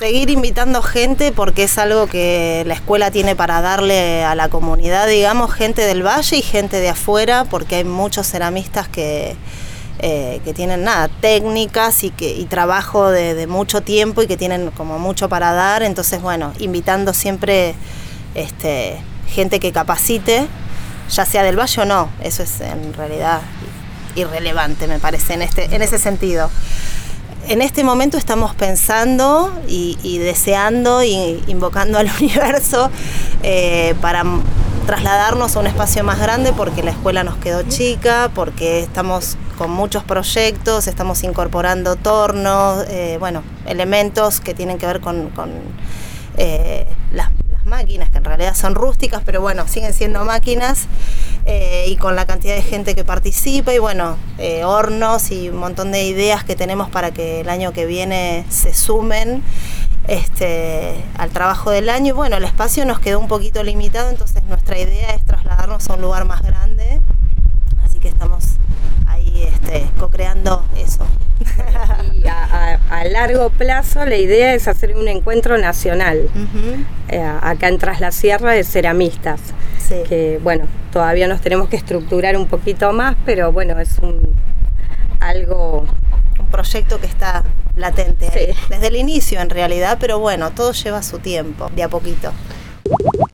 Seguir invitando gente porque es algo que la escuela tiene para darle a la comunidad, digamos, gente del valle y gente de afuera, porque hay muchos ceramistas que tienen técnicas y trabajo de mucho tiempo y que tienen como mucho para dar. Entonces, bueno, invitando siempre gente que capacite, ya sea del valle o no. Eso es en realidad irrelevante, me parece, en ese sentido. En este momento estamos pensando y deseando y invocando al universo para trasladarnos a un espacio más grande, porque la escuela nos quedó chica, porque estamos con muchos proyectos, estamos incorporando tornos, elementos que tienen que ver con las máquinas, que en realidad son rústicas, pero bueno, siguen siendo máquinas, y con la cantidad de gente que participa y hornos y un montón de ideas que tenemos para que el año que viene se sumen al trabajo del año. Y bueno, el espacio nos quedó un poquito limitado, entonces nuestra idea es trasladarnos a un lugar más grande, así que estamos ahí co-creando eso. Y a largo plazo la idea es hacer un encuentro nacional, acá en Tras la Sierra, de ceramistas. Sí. Que bueno, todavía nos tenemos que estructurar un poquito más, pero bueno, es un proyecto que está latente ahí, sí, desde el inicio en realidad, pero bueno, todo lleva su tiempo, de a poquito.